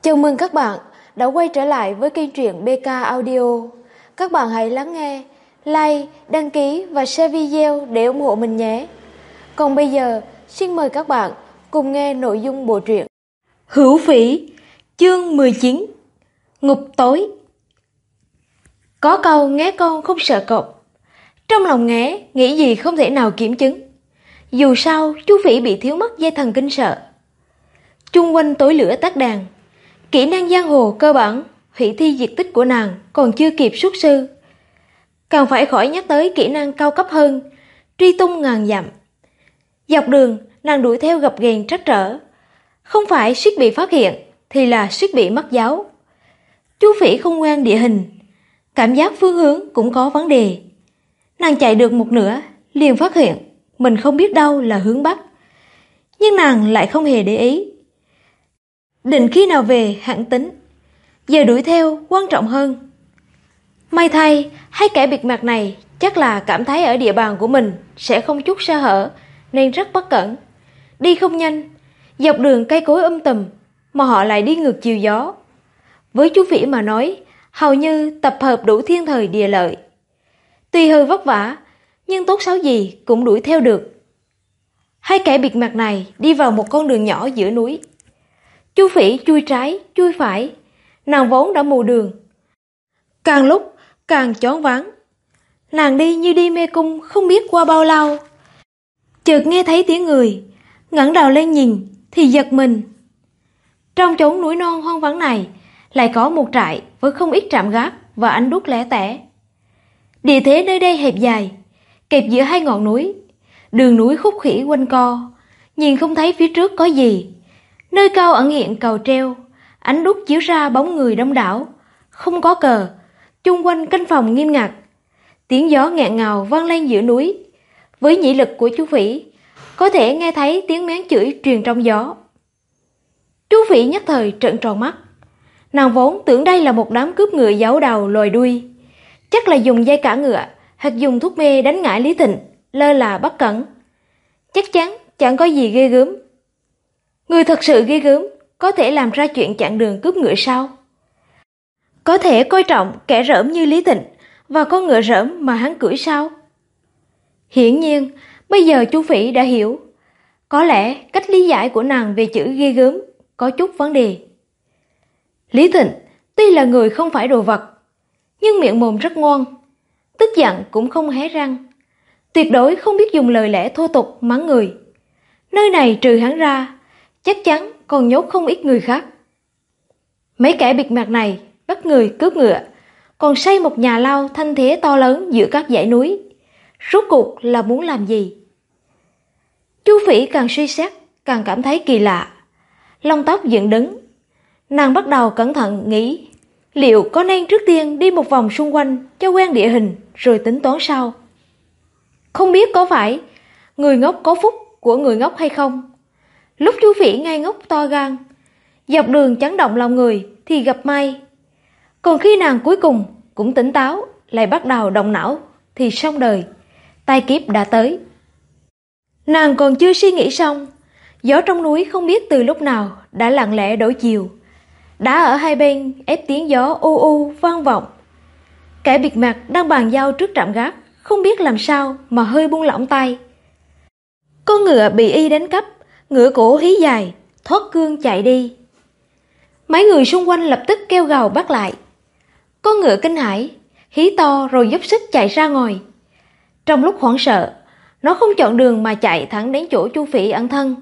Chào mừng các bạn đã quay trở lại với kênh truyện BK Audio. Các bạn hãy lắng nghe, like, đăng ký và share video để ủng hộ mình nhé. Còn bây giờ, xin mời các bạn cùng nghe nội dung bộ truyện Hữu Phỉ, chương 19, Ngục tối. Có câu nghé con không sợ cọp. Trong lòng nghé, nghĩ gì không thể nào kiểm chứng. Dù sao, chú Phỉ bị thiếu mất dây thần kinh sợ. Chung quanh tối lửa tắt đèn. Kỹ năng giang hồ cơ bản, hủy thi diệt tích của nàng còn chưa kịp xuất sư. Càng phải khỏi nhắc tới kỹ năng cao cấp hơn, truy tung ngàn dặm. Dọc đường, nàng đuổi theo gập ghềnh trắc trở. Không phải suýt bị phát hiện, thì là suýt bị mất giáo. Chú Phỉ không quen địa hình, cảm giác phương hướng cũng có vấn đề. Nàng chạy được một nửa, liền phát hiện mình không biết đâu là hướng Bắc. Nhưng nàng lại không hề để ý. Định khi nào về hẳn tính, giờ đuổi theo quan trọng hơn. May thay, hai kẻ bịt mặt này chắc là cảm thấy ở địa bàn của mình sẽ không chút sơ hở nên rất bất cẩn. Đi không nhanh, dọc đường cây cối tùm mà họ lại đi ngược chiều gió. Với chú Phỉ mà nói, hầu như tập hợp đủ thiên thời địa lợi. Tuy hơi vất vả, nhưng tốt xấu gì cũng đuổi theo được. Hai kẻ bịt mặt này đi vào một con đường nhỏ giữa núi. Chú Phỉ chui trái, chui phải, nàng vốn đã mù đường. Càng lúc càng choáng váng. Nàng đi như đi mê cung không biết qua bao lâu. Chợt nghe thấy tiếng người, ngẩng đầu lên nhìn thì giật mình. Trong chốn núi non hoang vắng này lại có một trại với không ít trạm gác và ánh đuốc lẻ tẻ. Địa thế nơi đây hẹp dài, kẹp giữa hai ngọn núi, đường núi khúc khỉu quanh co, nhìn không thấy phía trước có gì. Nơi cao ẩn hiện cầu treo, ánh đuốc chiếu ra bóng người đông đảo, không có cờ, chung quanh canh phòng nghiêm ngặt. Tiếng gió nghẹn ngào vang lên giữa núi. Với nhĩ lực của chú Phỉ, có thể nghe thấy tiếng mén chửi truyền trong gió. Chú Phỉ nhất thời trợn tròn mắt. Nàng vốn tưởng đây là một đám cướp ngựa giấu đầu lòi đuôi, chắc là dùng dây cả ngựa hoặc dùng thuốc mê đánh ngã Lý Thịnh, lơ là bất cẩn. Chắc chắn chẳng có gì ghê gớm. Người thật sự ghê gớm có thể làm ra chuyện chặn đường cướp ngựa sao? Có thể coi trọng kẻ rỡm như Lý Thịnh và con ngựa rỡm mà hắn cưỡi sao? Hiển nhiên, bây giờ chú Phỉ đã hiểu. Có lẽ cách lý giải của nàng về chữ ghê gớm có chút vấn đề. Lý Thịnh tuy là người không phải đồ vật, nhưng miệng mồm rất ngoan, tức giận cũng không hé răng, tuyệt đối không biết dùng lời lẽ thô tục mắng người. Nơi này trừ hắn ra, chắc chắn còn nhốt không ít người khác. Mấy kẻ bịt mặt này bắt người cướp ngựa, còn xây một nhà lao thanh thế to lớn giữa các dãy núi. Rốt cuộc là muốn làm gì? Chú Phỉ càng suy xét, càng cảm thấy kỳ lạ. Lông tóc dựng đứng. Nàng bắt đầu cẩn thận nghĩ, liệu có nên trước tiên đi một vòng xung quanh cho quen địa hình rồi tính toán sau. Không biết có phải người ngốc có phúc của người ngốc hay không? Lúc chú Phỉ ngây ngốc to gan, dọc đường chấn động lòng người thì gặp may. Còn khi nàng cuối cùng cũng tỉnh táo, lại bắt đầu động não thì xong đời, tai kiếp đã tới. Nàng còn chưa suy nghĩ xong, gió trong núi không biết từ lúc nào đã lặng lẽ đổi chiều. Đá ở hai bên ép tiếng gió u u vang vọng. Kẻ bịt mặt đang bàn giao trước trạm gác, không biết làm sao mà hơi buông lỏng tay. Con ngựa bị y đánh cắp, ngựa cổ hí dài, thoát cương chạy đi. Mấy người xung quanh lập tức kêu gào bắt lại. Con ngựa kinh hãi, hí to rồi dốc sức chạy ra ngoài. Trong lúc hoảng sợ, nó không chọn đường mà chạy thẳng đến chỗ chú Phỉ ẩn thân.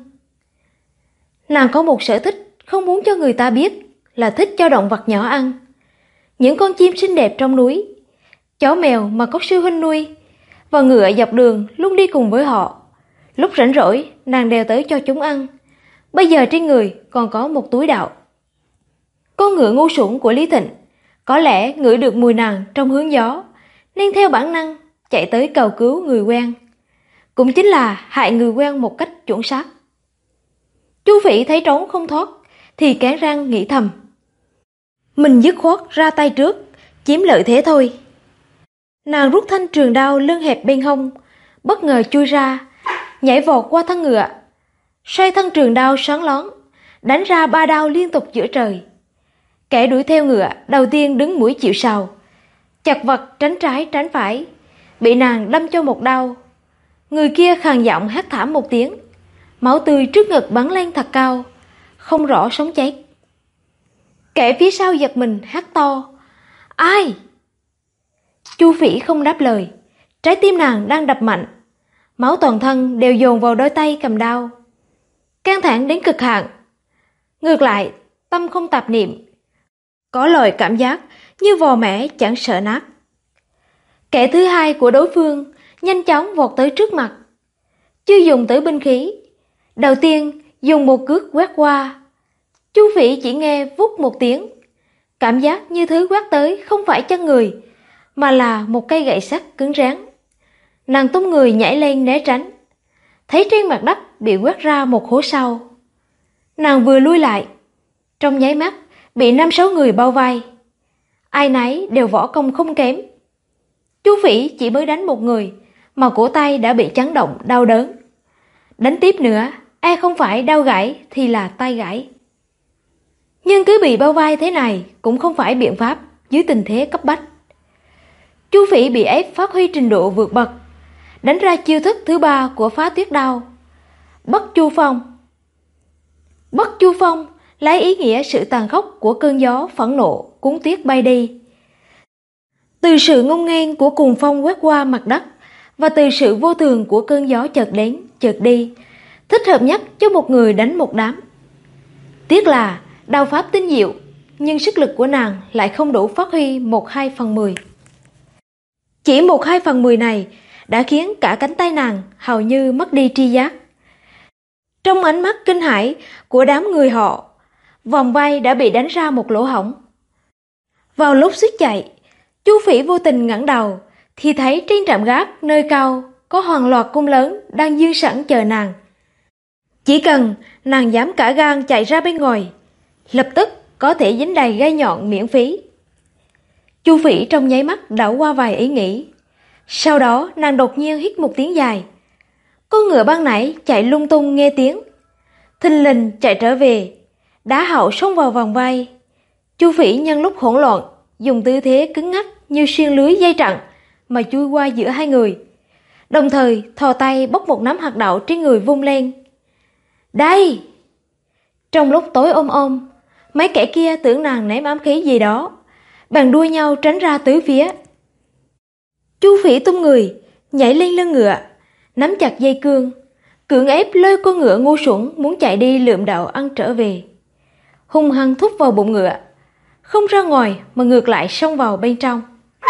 Nàng có một sở thích không muốn cho người ta biết, là thích cho động vật nhỏ ăn. Những con chim xinh đẹp trong núi, chó mèo mà có sư huynh nuôi, và ngựa dọc đường luôn đi cùng với họ. Lúc rảnh rỗi, nàng đeo tới cho chúng ăn. Bây giờ trên người còn có một túi đậu. Con ngựa ngu xuẩn của Lý Thịnh có lẽ ngửi được mùi nàng trong hướng gió, nên theo bản năng chạy tới cầu cứu người quen, cũng chính là hại người quen một cách chuẩn xác. Chú Phỉ thấy trốn không thoát thì cắn răng nghĩ thầm, mình dứt khoát ra tay trước, chiếm lợi thế thôi. Nàng rút thanh trường đao lưng hẹp bên hông, bất ngờ chui ra, nhảy vọt qua thân ngựa, xoay thân trường đao xoắn lón, đánh ra 3 đao liên tục giữa trời. Kẻ đuổi theo ngựa đầu tiên đứng mũi chịu sào, chật vật tránh trái tránh phải, bị nàng đâm cho một đau. Người kia khàn giọng hét thảm một tiếng, máu tươi trước ngực bắn lên thật cao, không rõ sống chết. Kẻ phía sau giật mình hét to: Ai? Chu Phỉ không đáp lời. Trái tim nàng đang đập mạnh, máu toàn thân đều dồn vào đôi tay cầm đao, căng thẳng đến cực hạn. Ngược lại, tâm không tạp niệm, có loại cảm giác như vò mẻ chẳng sợ nát. Kẻ thứ hai của đối phương nhanh chóng vọt tới trước mặt, chưa dùng tới binh khí, đầu tiên dùng một cước quét qua. Chu Phỉ chỉ nghe vút một tiếng, cảm giác như thứ quét tới không phải chân người, mà là một cây gậy sắt cứng rắn. Nàng tung người nhảy lên né tránh, thấy trên mặt đất bị quét ra một hố sâu. Nàng vừa lui lại, trong nháy mắt bị 5-6 người bao vây, ai nấy đều võ công không kém. Chu Phỉ chỉ mới đánh một người mà cổ tay đã bị chấn động đau đớn, đánh tiếp nữa e không phải đau gãy thì là tay gãy. Nhưng cứ bị bao vây thế này cũng không phải biện pháp dưới tình thế cấp bách. Chu Phỉ bị ép phát huy trình độ vượt bậc, đánh ra chiêu thức thứ 3 của Phá Tuyết Đao, Bất Chu Phong. Bất Chu Phong lấy ý nghĩa sự tàn khốc của cơn gió phẫn nộ cuốn tuyết bay đi, từ sự ngông nghênh của cuồng phong quét qua mặt đất, và từ sự vô thường của cơn gió chợt đến chợt đi, thích hợp nhất cho một người đánh một đám. Tiếc là đao pháp tinh diệu, nhưng sức lực của nàng lại không đủ phát huy 1/2/10. Chỉ 1/2/10 này đã khiến cả cánh tay nàng hầu như mất đi tri giác. Trong ánh mắt kinh hãi của đám người họ, vòng vai đã bị đánh ra một lỗ hổng. Vào lúc suýt chạy, Chu Phỉ vô tình ngẩng đầu thì thấy trên trạm gác nơi cao có hàng loạt cung lớn đang dương sẵn chờ nàng. Chỉ cần nàng dám cả gan chạy ra bên ngoài, lập tức có thể dính đầy gai nhọn miễn phí. Chu Phỉ trong nháy mắt đảo qua vài ý nghĩ, sau đó nàng đột nhiên hít một tiếng dài. Con ngựa ban nãy chạy lung tung nghe tiếng, thình lình chạy trở về, đá hậu xông vào vòng vây. Chu Phỉ nhân lúc hỗn loạn dùng tư thế cứng ngắc như xuyên lưới dây trận mà chui qua giữa hai người, đồng thời thò tay bốc một nắm hạt đậu trên người vung lên. Đây! Trong lúc tối ôm, mấy kẻ kia tưởng nàng ném ám khí gì đó, bèn đua nhau tránh ra tứ phía. Chu Phỉ tung người nhảy lên lưng ngựa, nắm chặt dây cương, cưỡng ép lôi con ngựa ngu xuẩn muốn chạy đi lượm đậu ăn trở về, hung hăng thúc vào bụng ngựa, không ra ngoài mà ngược lại xông vào bên trong.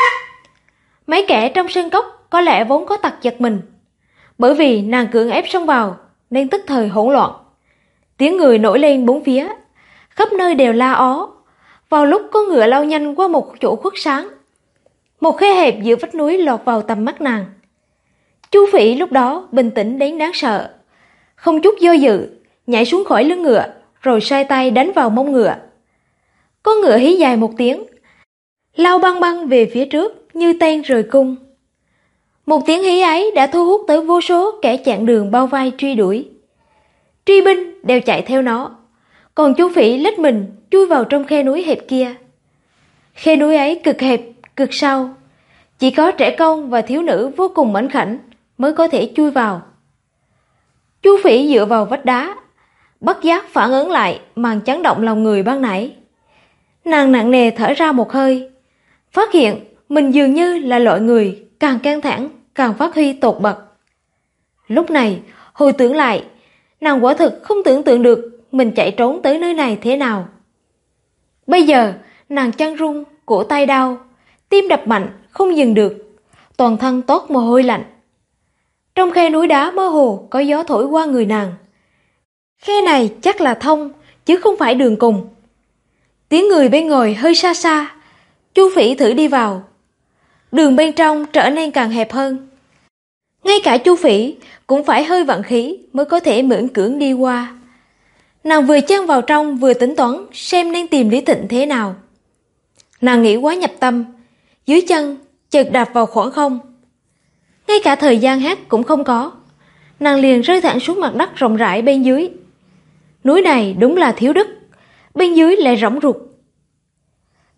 Mấy kẻ trong sân cốc có lẽ vốn có tật giật mình, bởi vì nàng cưỡng ép xông vào nên tức thời hỗn loạn. Tiếng người nổi lên bốn phía, khắp nơi đều la ó. Vào lúc con ngựa lao nhanh qua một chỗ khuất sáng, một khe hẹp giữa vách núi lọt vào tầm mắt nàng. Chu Phỉ lúc đó bình tĩnh đến đáng sợ, không chút do dự nhảy xuống khỏi lưng ngựa, rồi xoay tay đánh vào mông ngựa. Con ngựa hí dài một tiếng, lao băng băng về phía trước như tên rời cung. Một tiếng hí ấy đã thu hút tới vô số kẻ chặn đường bao vây truy đuổi. Truy binh đều chạy theo nó, còn Chu Phỉ lách mình chui vào trong khe núi hẹp kia. Khe núi ấy cực hẹp, cực sâu, chỉ có trẻ con và thiếu nữ vô cùng mảnh khảnh mới có thể chui vào. Chu Phỉ dựa vào vách đá, bất giác phản ứng lại màn chấn động lòng người ban nãy. Nàng nặng nề thở ra một hơi, phát hiện mình dường như là loại người càng căng thẳng càng phát huy tột bậc. Lúc này hồi tưởng lại, nàng quả thực không tưởng tượng được mình chạy trốn tới nơi này thế nào. Bây giờ nàng chân run, cổ tay đau, tim đập mạnh không dừng được, toàn thân toát mồ hôi lạnh. Trong khe núi đá mơ hồ có gió thổi qua người nàng. Khe này chắc là thông chứ không phải đường cùng. Tiếng người bên ngoài hơi xa xa, Chu Phỉ thử đi vào. Đường bên trong trở nên càng hẹp hơn. Ngay cả Chu Phỉ cũng phải hơi vận khí mới có thể miễn cưỡng đi qua. Nàng vừa chen vào trong vừa tính toán xem nên tìm Lý Thịnh thế nào. Nàng nghĩ quá nhập tâm, dưới chân chợt đạp vào khoảng không. Ngay cả thời gian hát cũng không có, nàng liền rơi thẳng xuống mặt đất rộng rãi bên dưới. Núi này đúng là thiếu đức, bên dưới lại rỗng ruột.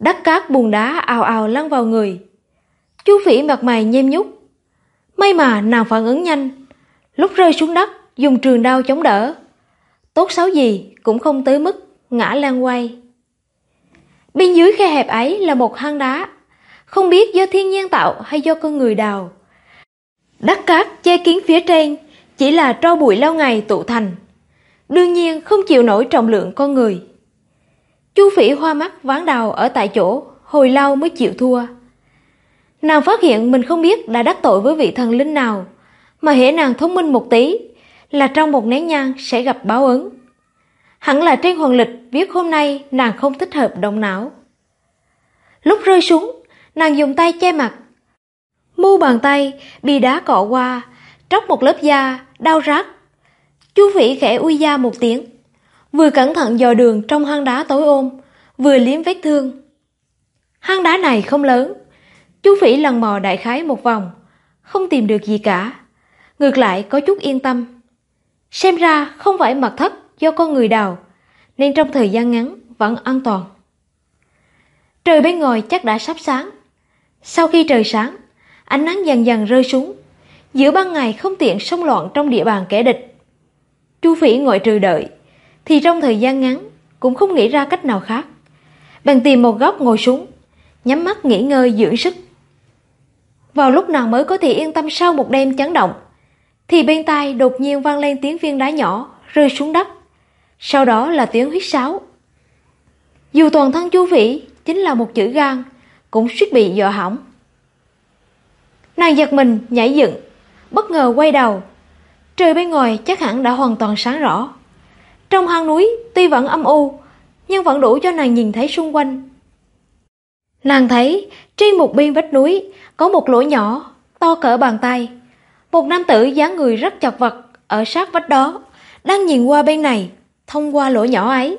Đất cát bùn đá ào ào lăn vào người. Chu Phỉ mặt mày nhem nhúc. May mà nàng phản ứng nhanh, lúc rơi xuống đất dùng trường đao chống đỡ. Tốt xấu gì cũng không tới mức ngã lăn quay. Bên dưới khe hẹp ấy là một hang đá, không biết do thiên nhiên tạo hay do con người đào. Đất cát che kín phía trên chỉ là tro bụi lâu ngày tụ thành, đương nhiên không chịu nổi trọng lượng con người. Chu Phỉ hoa mắt ván đầu ở tại chỗ, hồi lâu mới chịu thua. Nàng phát hiện mình không biết đã đắc tội với vị thần linh nào, mà hễ nàng thông minh một tí là trong một nén nhang sẽ gặp báo ứng. Hẳn là trên hoàng lịch viết hôm nay nàng không thích hợp động não. Lúc rơi xuống, nàng dùng tay che mặt. Mu bàn tay bị đá cọ qua, tróc một lớp da, đau rát. Chu Phỉ khẽ ui da một tiếng, vừa cẩn thận dò đường trong hang đá tối ôm, vừa liếm vết thương. Hang đá này không lớn, Chu Phỉ lần mò đại khái một vòng, không tìm được gì cả. Ngược lại có chút yên tâm. Xem ra không phải mật thất do con người đào, nên trong thời gian ngắn vẫn an toàn. Trời bên ngoài chắc đã sắp sáng. Sau khi trời sáng, ánh nắng dần dần rơi xuống. Giữa ban ngày không tiện xông loạn trong địa bàn kẻ địch. Chu Phỉ ngoại trừ đợi, thì trong thời gian ngắn cũng không nghĩ ra cách nào khác. Bèn tìm một góc ngồi xuống, nhắm mắt nghỉ ngơi dưỡng sức. Vào lúc nàng mới có thể yên tâm sau một đêm chấn động, thì bên tai đột nhiên vang lên tiếng viên đá nhỏ rơi xuống đất. Sau đó là tiếng huýt sáo. Dù toàn thân Chu Phỉ chính là một chữ gan, cũng suýt bị dọa hỏng. Nàng giật mình nhảy dựng, bất ngờ quay đầu. Trời bên ngoài chắc hẳn đã hoàn toàn sáng rõ. Trong hang núi tuy vẫn âm u, nhưng vẫn đủ cho nàng nhìn thấy xung quanh. Nàng thấy trên một bên vách núi có một lỗ nhỏ to cỡ bàn tay. Một nam tử dáng người rất chật vật ở sát vách đó đang nhìn qua bên này thông qua lỗ nhỏ ấy.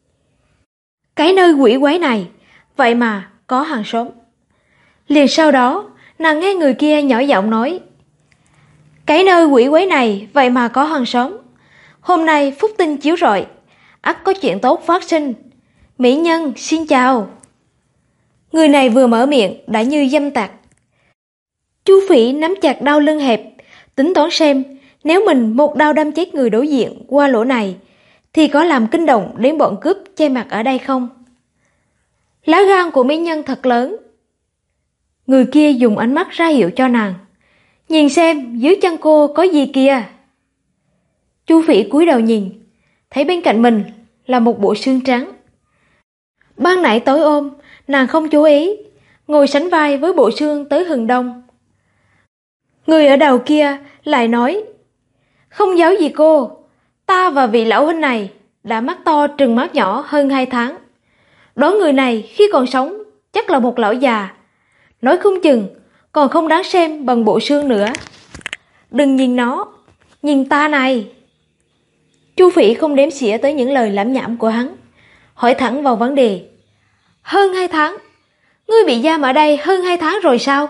Cái nơi quỷ quái này vậy mà có hàng xóm. Liền sau đó nàng nghe người kia nhỏ giọng nói: cái nơi quỷ quái này vậy mà có hàng xóm. Hôm nay phúc tinh chiếu rọi, ắt có chuyện tốt phát sinh. Mỹ nhân xin chào. Người này vừa mở miệng đã như dâm tặc. Chu Phỉ nắm chặt đao lưng hẹp, tính toán xem nếu mình một đao đâm chết người đối diện qua lỗ này thì có làm kinh động đến bọn cướp che mặt ở đây không. Lá gan của mỹ nhân thật lớn. Người kia dùng ánh mắt ra hiệu cho nàng: nhìn xem dưới chân cô có gì kìa. Chu Phỉ cúi đầu nhìn, thấy bên cạnh mình là một bộ xương trắng. Ban nãy tối ôm, nàng không chú ý, ngồi sánh vai với bộ xương tới hừng đông. Người ở đầu kia lại nói: không giấu gì cô, ta và vị lão huynh này đã mắt to trừng mắt nhỏ hơn 2 tháng. Đoán người này khi còn sống chắc là một lão già, nói không chừng còn không đáng xem bằng bộ xương nữa. Đừng nhìn nó, nhìn ta này. Chu Phỉ không đếm xỉa tới những lời lảm nhảm của hắn, hỏi thẳng vào vấn đề: hơn 2 tháng? Ngươi bị giam ở đây hơn 2 tháng rồi sao?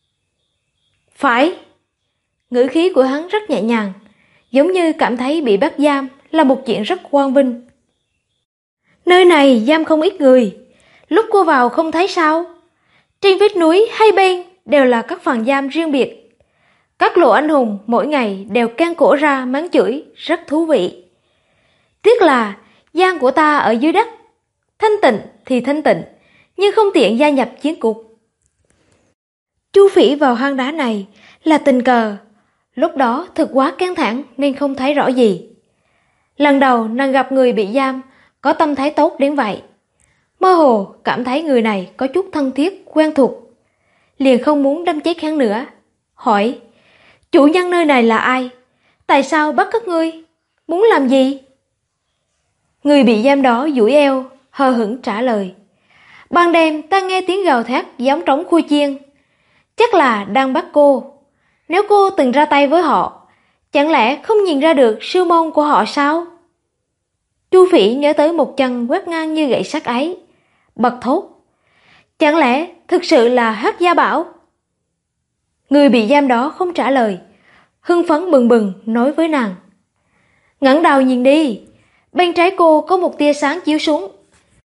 Phải. Ngữ khí của hắn rất nhẹ nhàng, giống như cảm thấy bị bắt giam là một chuyện rất quang vinh. Nơi này giam không ít người, lúc cô vào không thấy sao? Trên vách núi hai bên đều là các phòng giam riêng biệt. Các lộ anh hùng mỗi ngày đều can cổ ra mắng chửi, rất thú vị. Tiếc là giam của ta ở dưới đất, thanh tịnh thì thanh tịnh, nhưng không tiện gia nhập chiến cục. Chu Phỉ vào hang đá này là tình cờ, lúc đó thực quá căng thẳng nên không thấy rõ gì. Lần đầu nàng gặp người bị giam có tâm thái tốt đến vậy, mơ hồ cảm thấy người này có chút thân thiết quen thuộc, liền không muốn đâm chết hắn nữa. Hỏi: chủ nhân nơi này là ai? Tại sao bắt các ngươi? Muốn làm gì? Người bị giam đó duỗi eo, hờ hững trả lời: ban đêm ta nghe tiếng gào thét giống trống khui chiên, chắc là đang bắt cô. Nếu cô từng ra tay với họ, chẳng lẽ không nhìn ra được sư môn của họ sao? Chu Phỉ nhớ tới một chân quét ngang như gậy sắt ấy, bật thốt: chẳng lẽ thực sự là Hắc Gia Bảo? Người bị giam đó không trả lời, hưng phấn bừng bừng nói với nàng: ngẩng đầu nhìn đi, bên trái cô có một tia sáng chiếu xuống.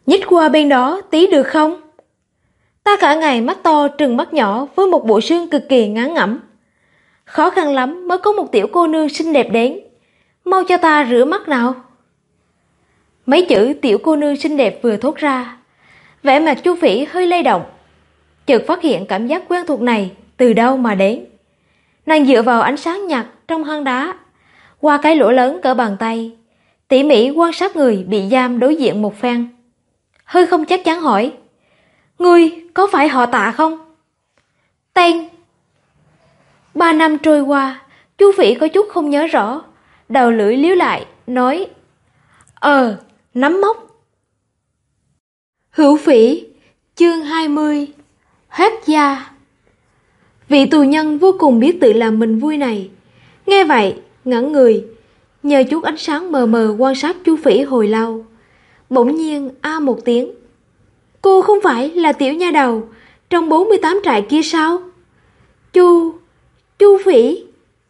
Nhích qua bên đó tí được không? Ta cả ngày mắt to trừng mắt nhỏ với một bộ xương cực kỳ ngán ngẩm. Khó khăn lắm mới có một tiểu cô nương xinh đẹp đến. Mau cho ta rửa mắt nào. Mấy chữ tiểu cô nương xinh đẹp vừa thốt ra, vẻ mặt Chu Phỉ hơi lay động. Chợt phát hiện cảm giác quen thuộc này từ đâu mà đến. Nàng dựa vào ánh sáng nhạt trong hang đá, qua cái lỗ lớn cỡ bàn tay, tỉ mỉ quan sát người bị giam đối diện một phen. Hơi không chắc chắn hỏi, ngươi có phải họ Tạ không? Tên. 3 năm trôi qua, Chu Phỉ có chút không nhớ rõ, đầu lưỡi líu lại, nói, nắm mốc. Hữu Phỉ, chương 20, Hết gia. Vị tù nhân vô cùng biết tự làm mình vui này, nghe vậy, ngẩn người, nhờ chút ánh sáng mờ mờ quan sát Chu Phỉ hồi lâu. Bỗng nhiên a một tiếng. Cô không phải là tiểu nha đầu trong 48 trại kia sao? Chu Phỉ.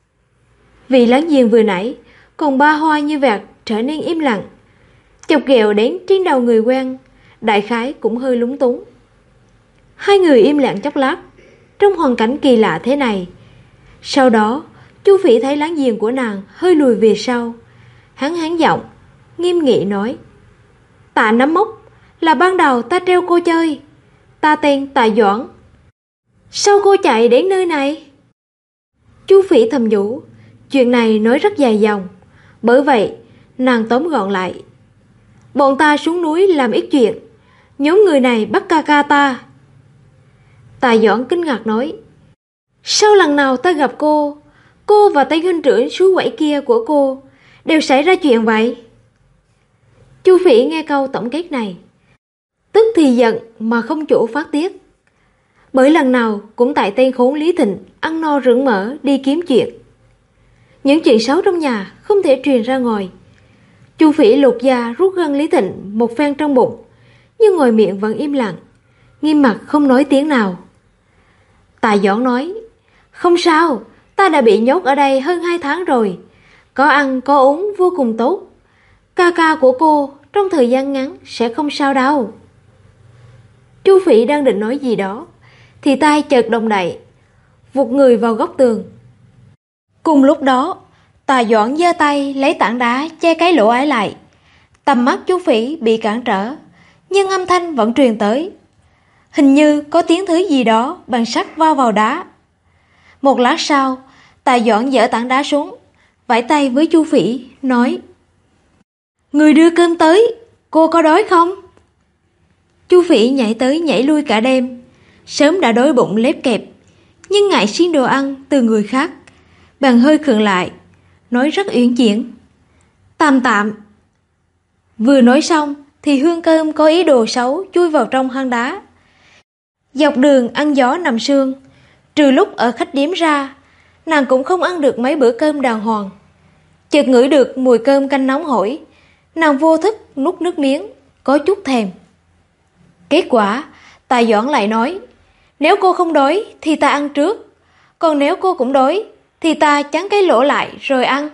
Vị láng giềng vừa nãy còn ba hoa như vẹt trở nên im lặng, chọc ghẹo đến trên đầu người quen, đại khái cũng hơi lúng túng. Hai người im lặng chốc lát trong hoàn cảnh kỳ lạ thế này. Sau đó Chu Phỉ thấy láng giềng của nàng hơi lùi về sau, hắn giọng nghiêm nghị nói, Tạ nắm mốc là ban đầu ta treo cô chơi, ta tên Tạ Doãn. Sao cô chạy đến nơi này? Chu Phỉ thầm nhủ, chuyện này nói rất dài dòng, bởi vậy nàng tóm gọn lại. Bọn ta xuống núi làm ít chuyện, nhóm người này bắt ca ca ta. Tạ Doãn kinh ngạc nói, sao lần nào ta gặp cô và tay huynh trưởng suối quẩy kia của cô đều xảy ra chuyện vậy? Chu Phỉ nghe câu tổng kết này, tức thì giận mà không chỗ phát tiết. Bởi lần nào cũng tại tên khốn Lý Thịnh ăn no rửng mỡ đi kiếm chuyện. Những chuyện xấu trong nhà không thể truyền ra ngoài. Chu Phỉ lột da rút gân Lý Thịnh một phen trong bụng, nhưng ngoài miệng vẫn im lặng, nghiêm mặt không nói tiếng nào. Tạ Doãn nói, không sao, ta đã bị nhốt ở đây hơn 2 tháng rồi, có ăn có uống vô cùng tốt. Ca ca của cô trong thời gian ngắn sẽ không sao đâu. Chu Phỉ đang định nói gì đó thì tay chợt động đậy, vụt người vào góc tường. Cùng lúc đó, Tạ Doãn giơ tay lấy tảng đá che cái lỗ ấy lại. Tầm mắt Chu Phỉ bị cản trở, nhưng âm thanh vẫn truyền tới. Hình như có tiếng thứ gì đó bằng sắt va vào đá. Một lát sau, Tạ Doãn dỡ tảng đá xuống, vẫy tay với Chu Phỉ, nói, người đưa cơm tới, cô có đói không? Chu Phỉ nhảy tới nhảy lui cả đêm, sớm đã đói bụng lép kẹp, nhưng ngại xin đồ ăn từ người khác, bèn hơi khựng lại, nói rất uyển chuyển, tạm tạm. Vừa nói xong thì hương cơm có ý đồ xấu chui vào trong hang đá. Dọc đường ăn gió nằm sương, trừ lúc ở khách điếm ra, nàng cũng không ăn được mấy bữa cơm đàng hoàng. Chợt ngửi được mùi cơm canh nóng hổi, nàng vô thức nuốt nước miếng, có chút thèm. Kết quả, Tạ Doãn lại nói, nếu cô không đói thì ta ăn trước, còn nếu cô cũng đói thì ta chắn cái lỗ lại rồi ăn.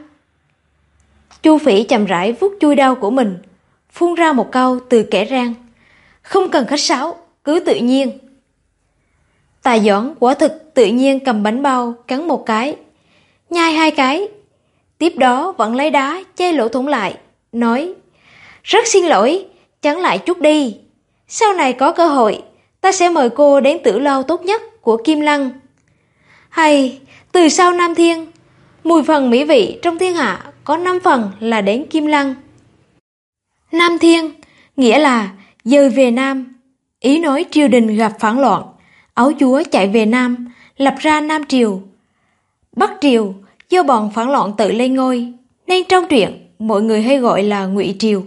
Chu Phỉ chậm rãi vuốt chui đau của mình, phun ra một câu từ kẽ răng, không cần khách sáo, cứ tự nhiên. Tạ Doãn quả thực tự nhiên cầm bánh bao cắn một cái, nhai 2 cái, tiếp đó vẫn lấy đá che lỗ thủng lại, nói, rất xin lỗi, chắn lại chút đi, sau này có cơ hội ta sẽ mời cô đến tử lâu tốt nhất của Kim Lăng. Hay, từ sau Nam Thiên, 10 phần mỹ vị trong thiên hạ có 5 phần là đến Kim Lăng. Nam Thiên nghĩa là dời về Nam, ý nói triều đình gặp phản loạn, áo chúa chạy về Nam, lập ra Nam Triều. Bắc Triều do bọn phản loạn tự lên ngôi, nên trong truyện mọi người hay gọi là Ngụy Triều.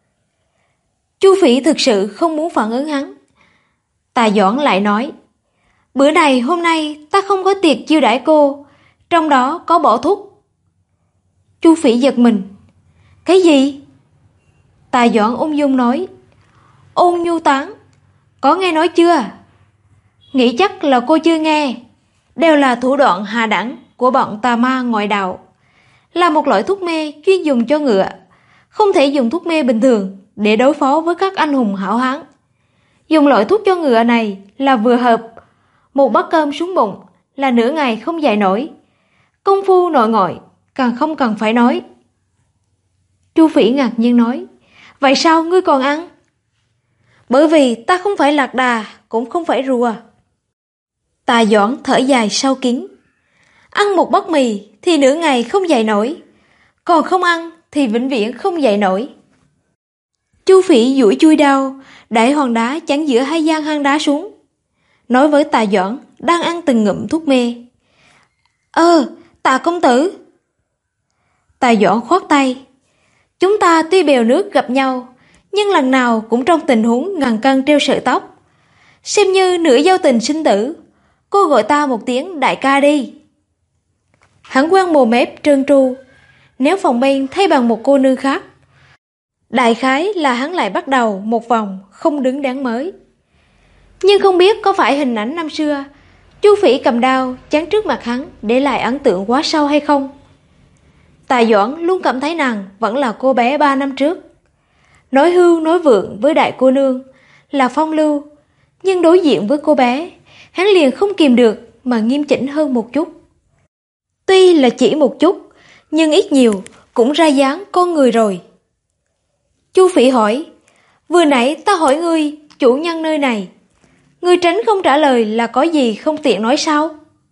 Chu Phỉ thực sự không muốn phản ứng hắn. Tạ Doãn lại nói, bữa này hôm nay ta không có tiệc chiêu đãi cô, trong đó có bỏ thuốc. Chu Phỉ giật mình, cái gì? Tạ Doãn ung dung nói, Ôn Nhu Tán, có nghe nói chưa? Nghĩ chắc là cô chưa nghe, đều là thủ đoạn hạ đẳng của bọn tà ma ngoại đạo, là một loại thuốc mê chuyên dùng cho ngựa, không thể dùng thuốc mê bình thường, để đối phó với các anh hùng hảo hán. Dùng loại thuốc cho ngựa này là vừa hợp, một bát cơm xuống bụng là nửa ngày không dậy nổi. Công phu nội ngoại càng không cần phải nói. Chu Phỉ ngạc nhiên nói, vậy sao ngươi còn ăn? Bởi vì ta không phải lạc đà, cũng không phải rùa. Tà Doãn thở dài sâu kín. Ăn một bát mì thì nửa ngày không dậy nổi, còn không ăn thì vĩnh viễn không dậy nổi. Chu Phỉ duỗi chui đao, đẩy hòn đá chắn giữa hai gian hang đá xuống, nói với Tà Doãn đang ăn từng ngụm thuốc mê. Tà công tử. Tà Doãn khoát tay. Chúng ta tuy bèo nước gặp nhau, nhưng lần nào cũng trong tình huống ngàn cân treo sợi tóc. Xem như nửa giao tình sinh tử, cô gọi ta một tiếng đại ca đi. Hắn quăng mồm mép trơn tru, nếu phòng bên thay bằng một cô nương khác, đại khái là hắn lại bắt đầu một vòng không đứng đắn mới. Nhưng không biết có phải hình ảnh năm xưa Chu Phỉ cầm đao chắn trước mặt hắn để lại ấn tượng quá sâu hay không? Tà Doãn luôn cảm thấy nàng vẫn là cô bé 3 năm trước. Nói hưu nói vượng với đại cô nương là phong lưu, nhưng đối diện với cô bé, hắn liền không kìm được mà nghiêm chỉnh hơn một chút. Tuy là chỉ một chút, nhưng ít nhiều cũng ra dáng con người rồi. Chu Phỉ hỏi, vừa nãy ta hỏi ngươi chủ nhân nơi này, ngươi tránh không trả lời là có gì không tiện nói sao?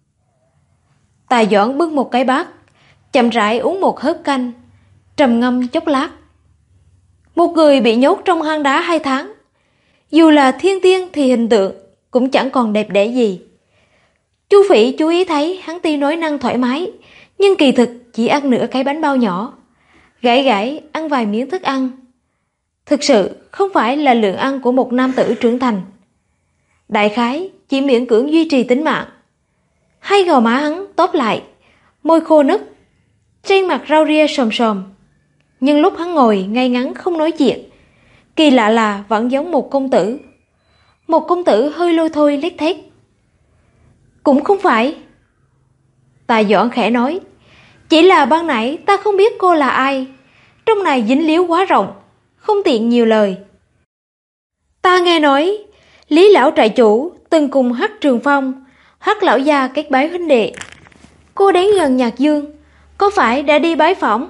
Tà Doãn bưng một cái bát, chậm rãi uống một hớp canh, trầm ngâm chốc lát. Một người bị nhốt trong hang đá 2 tháng, dù là thiên tiên thì hình tượng cũng chẳng còn đẹp đẽ gì. Chu Phỉ chú ý thấy hắn tuy nói năng thoải mái, nhưng kỳ thực chỉ ăn nửa cái bánh bao nhỏ, gãi gãi ăn vài miếng thức ăn. Thực sự không phải là lượng ăn của một nam tử trưởng thành. Đại khái chỉ miễn cưỡng duy trì tính mạng. Hai gò má hắn tóp lại, môi khô nứt, trên mặt rau ria sòm sòm. Nhưng lúc hắn ngồi ngay ngắn không nói chuyện, kỳ lạ là vẫn giống một công tử. Một công tử hơi lôi thôi lết thét. Cũng không phải. Tà Doãn khẽ nói, chỉ là ban nãy ta không biết cô là ai, trong này dính líu quá rộng, không tiện nhiều lời. Ta nghe nói Lý lão trại chủ từng cùng Hắc Trường Phong, Hắc lão gia kết bái huynh đệ. Cô đến gần Nhạc Dương, có phải đã đi bái phỏng?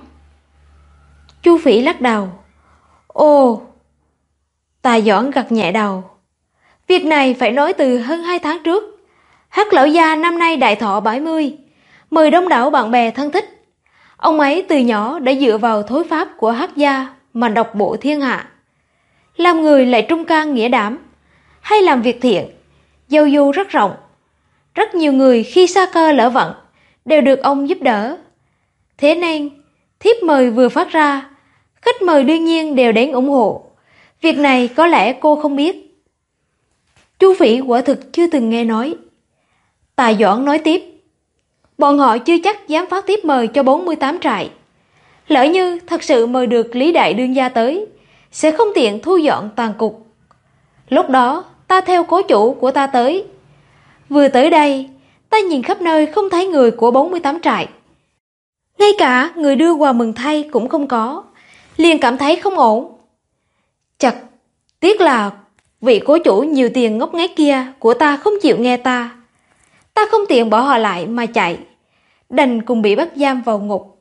Chu Phỉ lắc đầu. Ồ. Tà Doãn gật nhẹ đầu. Việc này phải nói từ hơn 2 tháng trước. Hắc lão gia năm nay đại thọ 70, mời đông đảo bạn bè thân thích. Ông ấy từ nhỏ đã dựa vào thối pháp của Hắc gia mà độc bộ thiên hạ. Làm người lại trung can nghĩa đảm, hay làm việc thiện, giao du rất rộng. Rất nhiều người khi sa cơ lỡ vận đều được ông giúp đỡ. Thế nên thiếp mời vừa phát ra, khách mời đương nhiên đều đến ủng hộ. Việc này có lẽ cô không biết. Chu Phỉ quả thực chưa từng nghe nói. Tà Doãn nói tiếp, bọn họ chưa chắc dám phát tiếp mời cho 48 trại. Lỡ như thật sự mời được Lý đại đương gia tới, sẽ không tiện thu dọn tàn cục. Lúc đó ta theo cố chủ của ta tới. Vừa tới đây, ta nhìn khắp nơi không thấy người của 48 trại. Ngay cả người đưa quà mừng thay cũng không có, liền cảm thấy không ổn. Chật, tiếc là vị cố chủ nhiều tiền ngốc nghếch kia của ta không chịu nghe ta. Ta không tiện bỏ họ lại mà chạy, đành cùng bị bắt giam vào ngục.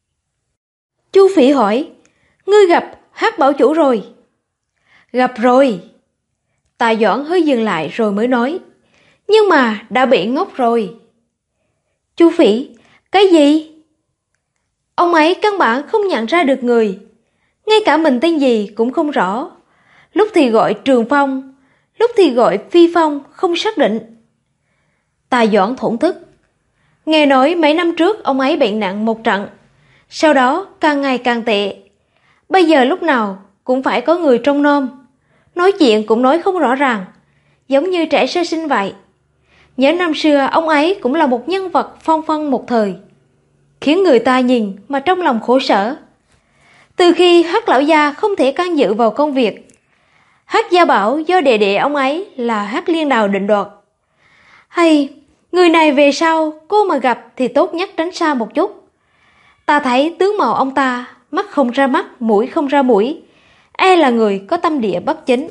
Chu Phỉ hỏi, ngươi gặp Hắc bảo chủ rồi? Gặp rồi. Tà Doãn hơi dừng lại rồi mới nói, nhưng mà đã bị ngốc rồi. Chu Phỉ, cái gì? Ông ấy căn bản không nhận ra được người, ngay cả mình tên gì cũng không rõ. Lúc thì gọi Trường Phong, lúc thì gọi Phi Phong, không xác định. Tà Doãn thổn thức. Nghe nói mấy năm trước ông ấy bệnh nặng một trận, sau đó càng ngày càng tệ. Bây giờ lúc nào cũng phải có người trông nom, nói chuyện cũng nói không rõ ràng, giống như trẻ sơ sinh vậy. Nhớ năm xưa ông ấy cũng là một nhân vật phong vân một thời, khiến người ta nhìn mà trong lòng khổ sở. Từ khi Hắc lão gia không thể can dự vào công việc, Hắc gia bảo do đệ đệ ông ấy là Hắc Liên Đào định đoạt. Hay, người này về sau cô mà gặp thì tốt nhất tránh xa một chút. Ta thấy tướng mạo ông ta, mắt không ra mắt, mũi không ra mũi, e là người có tâm địa bất chính.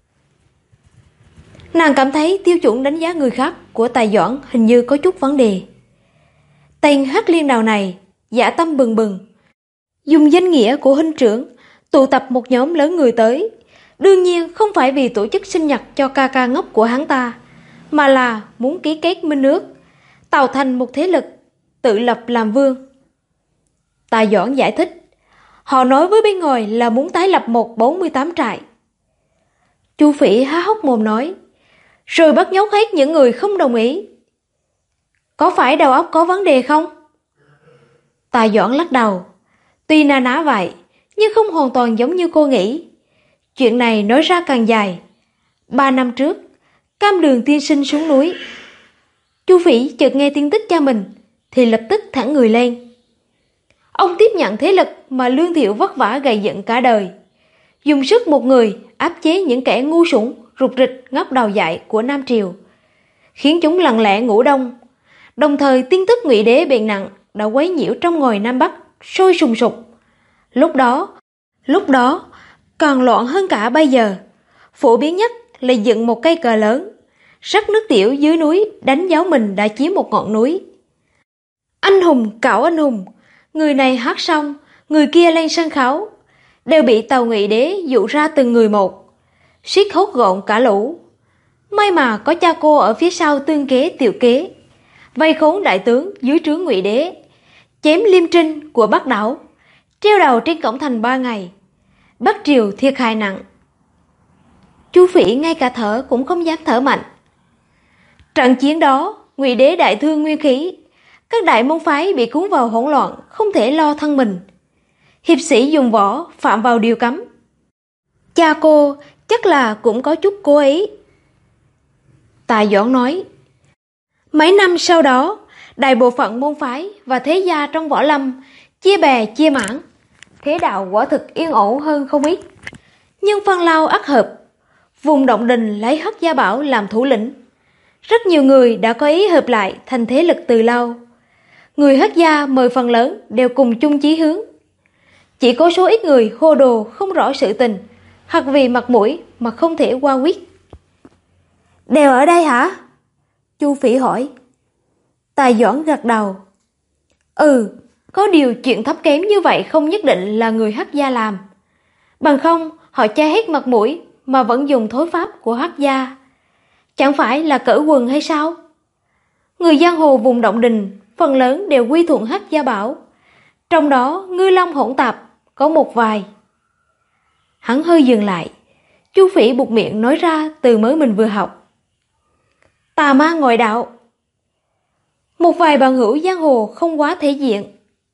Nàng cảm thấy tiêu chuẩn đánh giá người khác của Tài Doãn hình như có chút vấn đề. Tên Hắc Liên Đào này dã tâm bừng bừng, dùng danh nghĩa của huynh trưởng tụ tập một nhóm lớn người tới, đương nhiên không phải vì tổ chức sinh nhật cho ca ca ngốc của hắn ta, mà là muốn ký kết minh ước, tạo thành một thế lực tự lập làm vương. Tài Doãn giải thích, họ nói với bên ngoài là muốn tái lập một 48 trại. Chu Phỉ há hốc mồm nói, rồi bắt nhốt hết những người không đồng ý. Có phải đầu óc có vấn đề không? Tài Doãn lắc đầu, tuy na ná vậy, nhưng không hoàn toàn giống như cô nghĩ. Chuyện này nói ra càng dài. 3 năm trước, Cam Đường tiên sinh xuống núi. Chu Phỉ chợt nghe tin tức cha mình, thì lập tức thẳng người lên. Ông tiếp nhận thế lực mà Lương Thiệu vất vả gầy dựng cả đời, dùng sức một người áp chế những kẻ ngu xuẩn, rụt rịch ngóc đầu dại của Nam Triều, khiến chúng lặng lẽ ngủ đông. Đồng thời tin tức Ngụy Đế bệnh nặng đã quấy nhiễu trong ngòi Nam Bắc sôi sùng sục. Lúc đó còn loạn hơn cả bây giờ. Phổ biến nhất là dựng một cây cờ lớn, rắc nước tiểu dưới núi đánh dấu mình đã chiếm một ngọn núi. Anh hùng cạo anh hùng, người này hát xong, người kia lên sân khấu, đều bị Tàu Ngụy Đế dụ ra từng người một, siết hốt gọn cả lũ. May mà có cha cô ở phía sau tương kế tiểu kế, vây khốn đại tướng dưới trướng Ngụy Đế, chém Liêm Trinh của Bắc Đảo, treo đầu trên cổng thành 3 ngày. Bắc Triều thiệt hại nặng. Chu Phỉ ngay cả thở cũng không dám thở mạnh. Trận chiến đó, Ngụy Đế đại thương nguyên khí, các đại môn phái bị cuốn vào hỗn loạn, không thể lo thân mình. Hiệp sĩ dùng võ phạm vào điều cấm. Cha cô chắc là cũng có chút cố ý. Tài Doãn nói, mấy năm sau đó, đại bộ phận môn phái và thế gia trong võ lâm chia bè chia mảng, thế đạo quả thực yên ổn hơn không ít. Nhưng phân lao ắt hợp, vùng Động Đình lấy Hất Gia Bảo làm thủ lĩnh. Rất nhiều người đã có ý hợp lại thành thế lực từ lâu. Người Hất Gia 10 phần lớn đều cùng chung chí hướng. Chỉ có số ít người hồ đồ không rõ sự tình, hoặc vì mặt mũi mà không thể qua quyết. Đều ở đây hả? Chu Phỉ hỏi. Tài Doãn gật đầu. Có điều chuyện thấp kém như vậy không nhất định là người Hất Gia làm. Bằng không, họ che hết mặt mũi mà vẫn dùng thối pháp của Hất Gia. Chẳng phải là cởi quần hay sao? Người giang hồ vùng Động Đình phần lớn đều quy thuận Hất Gia Bảo, trong đó ngư long hỗn tạp có một vài. Hắn hơi dừng lại. Chu Phỉ buột miệng nói ra từ mới mình vừa học. Tà ma ngoại đạo. Một vài bằng hữu giang hồ không quá thể diện.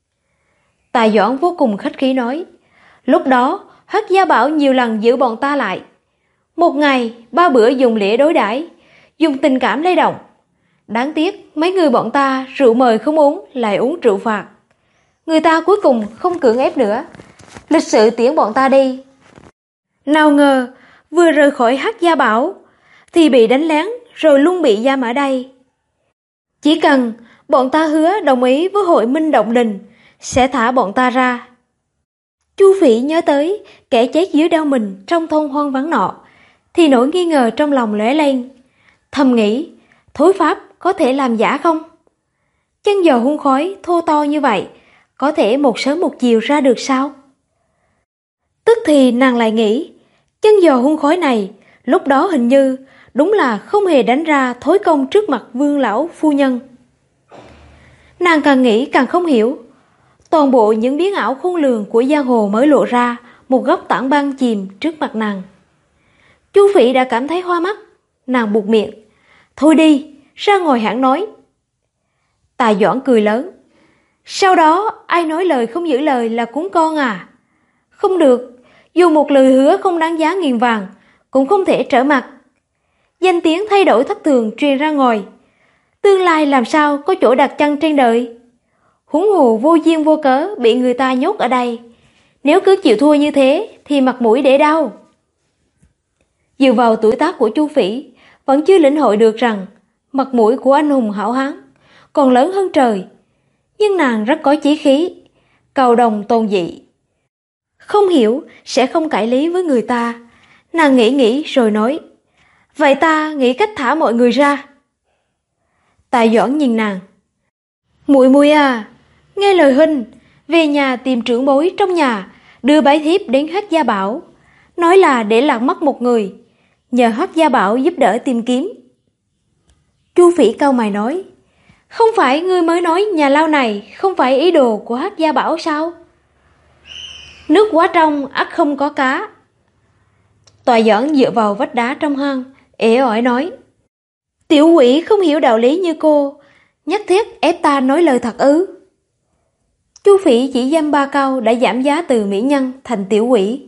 Tài Doãn vô cùng khách khí nói, lúc đó Hất Gia Bảo nhiều lần giữ bọn ta lại. Một ngày 3 bữa dùng lễ đối đãi, dùng tình cảm lay động. Đáng tiếc mấy người bọn ta rượu mời không uống, lại uống rượu phạt. Người ta cuối cùng không cưỡng ép nữa, lịch sự tiễn bọn ta đi. Nào ngờ vừa rời khỏi Hất Gia Bảo thì bị đánh lén, rồi luôn bị giam ở đây. Chỉ cần bọn ta hứa đồng ý với hội Minh Động Đình sẽ thả bọn ta ra. Chu Phỉ nhớ tới kẻ chết dưới đao mình trong thôn hoang vắng nọ, thì nỗi nghi ngờ trong lòng lóe lên. Thầm nghĩ, thối pháp có thể làm giả không? Chân giò hun khói thô to như vậy, có thể một sớm một chiều ra được sao? Tức thì nàng lại nghĩ, chân giò hun khói này lúc đó hình như đúng là không hề đánh ra thối công trước mặt Vương lão phu nhân. Nàng càng nghĩ càng không hiểu. Toàn bộ những biến ảo khôn lường của giang hồ mới lộ ra một góc tảng băng chìm trước mặt nàng. Chu Phỉ đã cảm thấy hoa mắt. Nàng buột miệng, thôi đi, ra ngoài hẳn nói. Tài Doãn cười lớn. Sau đó ai nói lời không giữ lời là cún con à? Không được, dù một lời hứa không đáng giá nghìn vàng cũng không thể trở mặt. Danh tiếng thay đổi thất thường truyền ra ngoài, tương lai làm sao có chỗ đặt chân trên đời. Huống hồ vô duyên vô cớ bị người ta nhốt ở đây, nếu cứ chịu thua như thế thì mặt mũi để đâu. Dựa vào tuổi tác của Chu Phỉ, vẫn chưa lĩnh hội được rằng mặt mũi của anh hùng hảo hán còn lớn hơn trời. Nhưng nàng rất có chí khí, cầu đồng tôn dị. Không hiểu sẽ không cãi lý với người ta. Nàng nghĩ rồi nói, vậy ta nghĩ cách thả mọi người ra. Tài Doãn nhìn nàng, muội muội à, nghe lời huynh, về nhà tìm trưởng bối trong nhà, đưa bái thiếp đến Hắc Gia Bảo, nói là để lạc mất một người, nhờ Hắc Gia Bảo giúp đỡ tìm kiếm. Chu Phỉ cau mày nói, không phải ngươi mới nói nhà lao này không phải ý đồ của Hắc Gia Bảo sao? Nước quá trong ắt không có cá. Tài Doãn dựa vào vách đá trong hang, ể ỏi nói, tiểu quỷ không hiểu đạo lý như cô, nhất thiết ép ta nói lời thật ư? Chu Phỉ chỉ dăm 3 câu đã giảm giá từ mỹ nhân thành tiểu quỷ.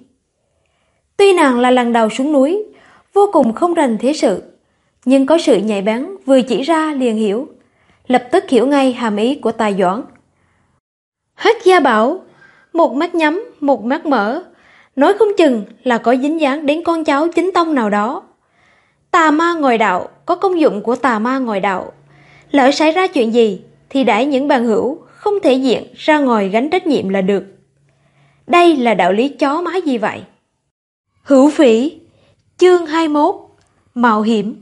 Tuy nàng là lần đầu xuống núi, vô cùng không rành thế sự, nhưng có sự nhạy bén vừa chỉ ra liền hiểu, lập tức hiểu ngay hàm ý của Tài Doãn. Hắc Gia Bảo, một mắt nhắm, một mắt mở, nói không chừng là có dính dáng đến con cháu chính tông nào đó. Tà ma ngồi đạo có công dụng của tà ma ngồi đạo, lỡ xảy ra chuyện gì thì đãi những bằng hữu không thể diện ra ngoài gánh trách nhiệm là được. Đây là đạo lý chó má gì vậy? Hữu Phỉ, chương 21, mạo hiểm.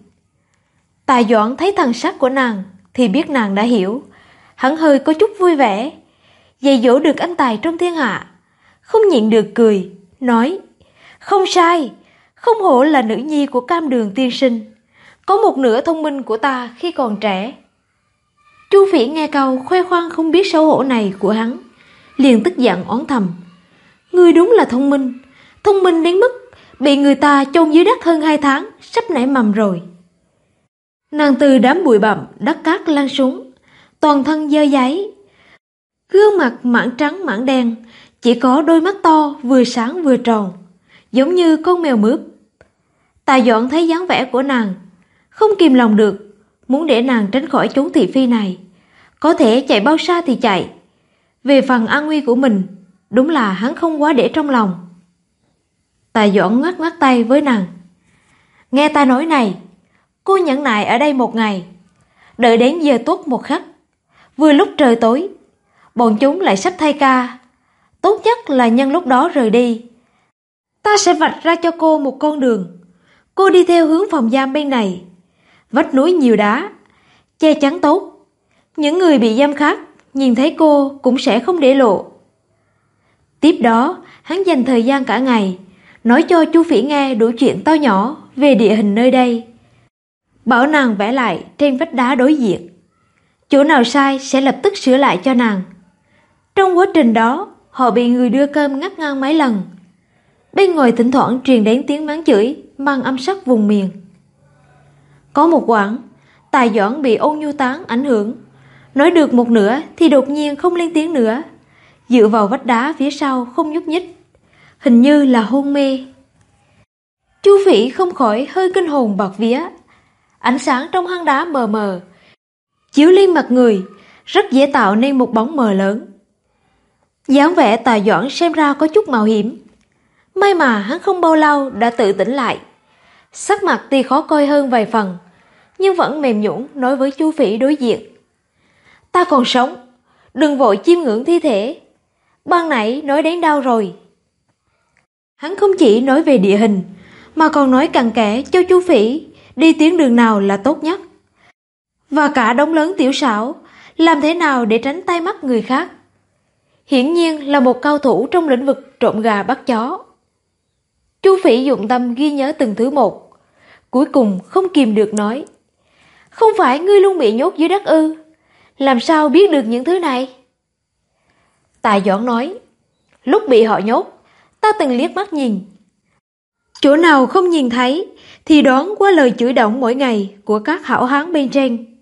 Tài Doãn thấy thần sắc của nàng thì biết nàng đã hiểu, hắn hơi có chút vui vẻ, dạy dỗ được anh tài trong thiên hạ, không nhịn được cười, nói, không sai, không hổ là nữ nhi của Cam Đường tiên sinh, có một nửa thông minh của ta khi còn trẻ. Chu Phỉ nghe câu khoe khoang không biết xấu hổ này của hắn, liền tức giận oán thầm, ngươi đúng là thông minh đến mức bị người ta chôn dưới đất hơn 2 tháng, sắp nảy mầm rồi. Nàng từ đám bụi bặm đất cát lan xuống, toàn thân dơ dáy, gương mặt mảng trắng mảng đen, chỉ có đôi mắt to vừa sáng vừa tròn, giống như con mèo mướp. Tài Doãn thấy dáng vẻ của nàng, không kìm lòng được, muốn để nàng tránh khỏi chốn thị phi này, có thể chạy bao xa thì chạy. Về phần an nguy của mình, đúng là hắn không quá để trong lòng. Tài Doãn ngoắc tay với nàng, nghe ta nói này, cô nhẫn nại ở đây 1 ngày, đợi đến giờ tuất một khắc, vừa lúc trời tối, bọn chúng lại sắp thay ca, tốt nhất là nhân lúc đó rời đi. Ta sẽ vạch ra cho cô một con đường, cô đi theo hướng phòng giam bên này, vách núi nhiều đá, che chắn tốt, những người bị giam khác nhìn thấy cô cũng sẽ không để lộ. Tiếp đó, hắn dành thời gian cả ngày, nói cho Chu Phỉ nghe đủ chuyện to nhỏ về địa hình nơi đây, bảo nàng vẽ lại trên vách đá đối diện, chỗ nào sai sẽ lập tức sửa lại cho nàng. Trong quá trình đó, họ bị người đưa cơm ngắt ngang mấy lần. Bên ngoài thỉnh thoảng truyền đến tiếng mắng chửi mang âm sắc vùng miền. Có một quãng, Tài Doãn bị Ôn Nhu Tán ảnh hưởng, nói được một nửa thì đột nhiên không lên tiếng nữa, dựa vào vách đá phía sau không nhúc nhích, hình như là hôn mê. Chu Phỉ không khỏi hơi kinh hồn bạt vía. Ánh sáng trong hang đá mờ mờ chiếu lên mặt người, rất dễ tạo nên một bóng mờ lớn. Dáng vẻ Tài Doãn xem ra có chút mạo hiểm. May mà hắn không bao lâu đã tự tỉnh lại, sắc mặt tuy khó coi hơn vài phần, nhưng vẫn mềm nhũn nói với Chu Phỉ đối diện, ta còn sống, đừng vội chiêm ngưỡng thi thể, ban nãy nói đến đâu rồi? Hắn không chỉ nói về địa hình, mà còn nói cặn kẽ cho Chu Phỉ đi tuyến đường nào là tốt nhất, và cả đống lớn tiểu xảo, làm thế nào để tránh tay mắt người khác. Hiển nhiên là một cao thủ trong lĩnh vực trộm gà bắt chó. Chu Phỉ dụng tâm ghi nhớ từng thứ một, cuối cùng không kìm được nói, không phải ngươi luôn bị nhốt dưới đất ư? Làm sao biết được những thứ này? Tài Doãn nói, lúc bị họ nhốt, ta từng liếc mắt nhìn, chỗ nào không nhìn thấy thì đoán qua lời chửi động mỗi ngày của các hảo hán bên trên.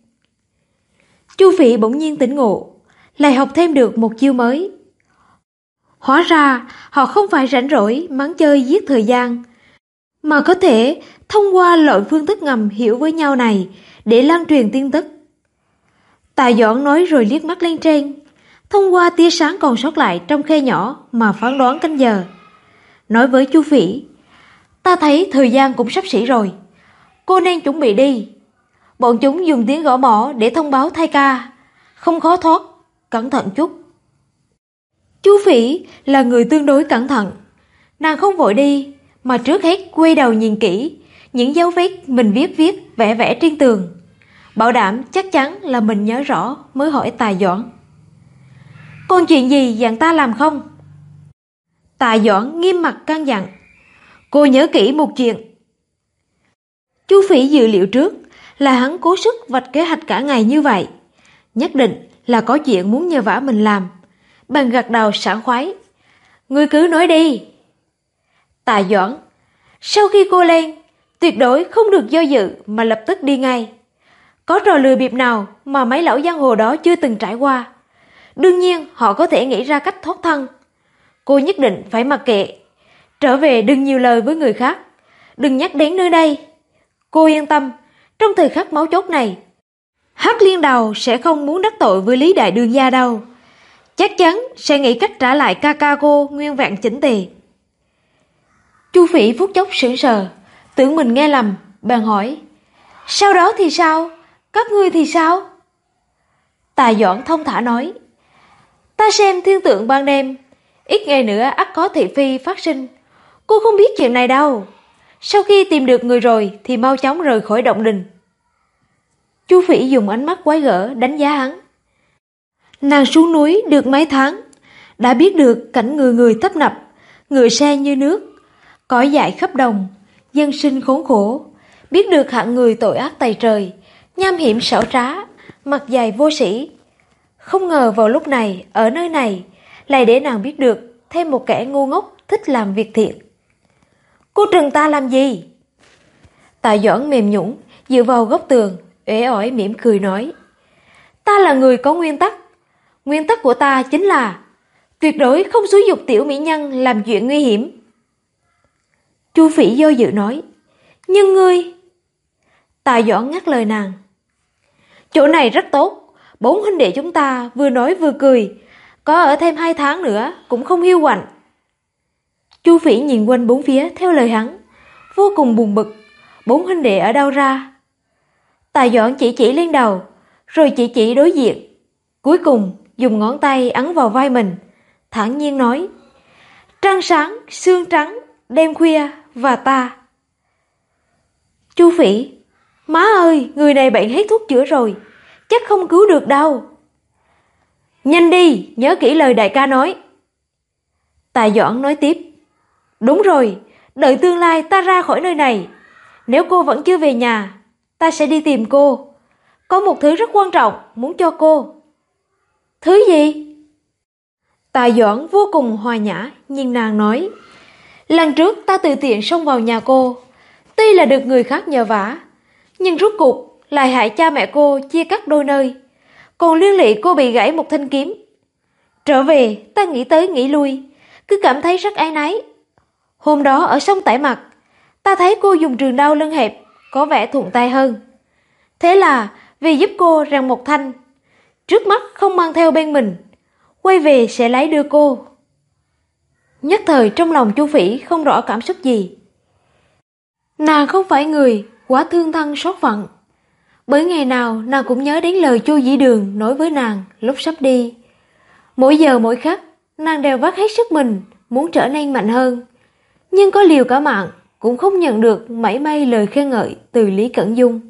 Chu Phỉ bỗng nhiên tỉnh ngộ, lại học thêm được một chiêu mới. Hóa ra họ không phải rảnh rỗi mắng chơi giết thời gian, mà có thể thông qua loại phương thức ngầm hiểu với nhau này để lan truyền tin tức. Tài Doãn nói rồi liếc mắt lên trên, thông qua tia sáng còn sót lại trong khe nhỏ mà phán đoán canh giờ. Nói với Chu Phỉ, ta thấy thời gian cũng sắp xỉ rồi, cô nên chuẩn bị đi. Bọn chúng dùng tiếng gõ mõ để thông báo thay ca, không khó thoát, cẩn thận chút. Chu Phỉ là người tương đối cẩn thận. Nàng không vội đi, mà trước hết quay đầu nhìn kỹ những dấu vết mình viết vẽ trên tường, bảo đảm chắc chắn là mình nhớ rõ mới hỏi Tài Doãn. Còn chuyện gì dặn ta làm không? Tài Doãn nghiêm mặt căn dặn. Cô nhớ kỹ một chuyện. Chu Phỉ dự liệu trước là hắn cố sức vạch kế hoạch cả ngày như vậy, nhất định là có chuyện muốn nhờ vả mình làm. Bèn gật đầu sảng khoái. Ngươi cứ nói đi. Tài Doãn. Sau khi cô lên, tuyệt đối không được do dự mà lập tức đi ngay. Có trò lừa bịp nào mà mấy lão giang hồ đó chưa từng trải qua. Đương nhiên họ có thể nghĩ ra cách thoát thân. Cô nhất định phải mặc kệ. Trở về đừng nhiều lời với người khác, đừng nhắc đến nơi đây. Cô yên tâm, trong thời khắc máu chốt này, Hắc Liên Đầu sẽ không muốn đắc tội với Lý Đại Đương gia đâu. Chắc chắn sẽ nghĩ cách trả lại ca ca cô nguyên vẹn chỉnh tề. Chu Phỉ phút chốc sững sờ, tưởng mình nghe lầm, bèn hỏi. Sau đó thì sao? Các ngươi thì sao? Tài Doãn thông thả nói. Ta xem thiên tượng ban đêm, ít ngày nữa ắt có thị phi phát sinh. Cô không biết chuyện này đâu. Sau khi tìm được người rồi thì mau chóng rời khỏi động đình. Chu Phỉ dùng ánh mắt quái gở đánh giá hắn. Nàng xuống núi được mấy tháng, đã biết được cảnh người người tấp nập, ngựa xe như nước, cỏ dại khắp đồng, dân sinh khốn khổ, biết được hạng người tội ác tày trời, nham hiểm xảo trá, mặt dày vô sĩ. Không ngờ vào lúc này, ở nơi này, lại để nàng biết được thêm một kẻ ngu ngốc thích làm việc thiện. Cô trừng ta làm gì? Tài Doãn mềm nhũn dựa vào góc tường, uể oải mỉm cười nói. Ta là người có nguyên tắc. Nguyên tắc của ta chính là tuyệt đối không xúi giục tiểu mỹ nhân làm chuyện nguy hiểm. Chu Phỉ do dự nói. Nhưng ngươi... Tài Doãn ngắt lời nàng. Chỗ này rất tốt, 4 huynh đệ chúng ta vừa nói vừa cười, có ở thêm 2 tháng nữa cũng không hiu quạnh. Chu Phỉ nhìn quanh bốn phía theo lời hắn, vô cùng buồn bực. 4 huynh đệ ở đâu ra? Tài Doãn chỉ lên đầu, rồi chỉ đối diện. Cuối cùng dùng ngón tay ấn vào vai mình, thản nhiên nói. Trăng sáng, sương trắng, đêm khuya và ta. Chu Phỉ. Má ơi, người này bệnh hết thuốc chữa rồi, chắc không cứu được đâu. Nhanh đi, nhớ kỹ lời đại ca nói. Tài Doãn nói tiếp. Đúng rồi, đợi tương lai ta ra khỏi nơi này, nếu cô vẫn chưa về nhà, ta sẽ đi tìm cô. Có một thứ rất quan trọng muốn cho cô. Thứ gì? Tài Doãn vô cùng hòa nhã nhìn nàng nói. Lần trước ta tự tiện xông vào nhà cô, tuy là được người khác nhờ vả, nhưng rốt cuộc lại hại cha mẹ cô chia cắt đôi nơi, còn liên lụy cô bị gãy một thanh kiếm. Trở về ta nghĩ tới nghĩ lui, cứ cảm thấy rất áy náy. Hôm đó ở sông Tải Mặt, ta thấy cô dùng trường đao lưng hẹp, có vẻ thuận tay hơn. Thế là vì giúp cô rèn một thanh, trước mắt không mang theo bên mình, quay về sẽ lấy đưa cô. Nhất thời trong lòng Chu Phỉ không rõ cảm xúc gì. Nàng không phải người quá thương thân xót phận, bởi ngày nào nàng cũng nhớ đến lời Chu Dĩ Đường nói với nàng lúc sắp đi. Mỗi giờ mỗi khắc nàng đều vắt hết sức mình muốn trở nên mạnh hơn, nhưng có liều cả mạng cũng không nhận được mảy may lời khen ngợi từ Lý Cẩn Dung.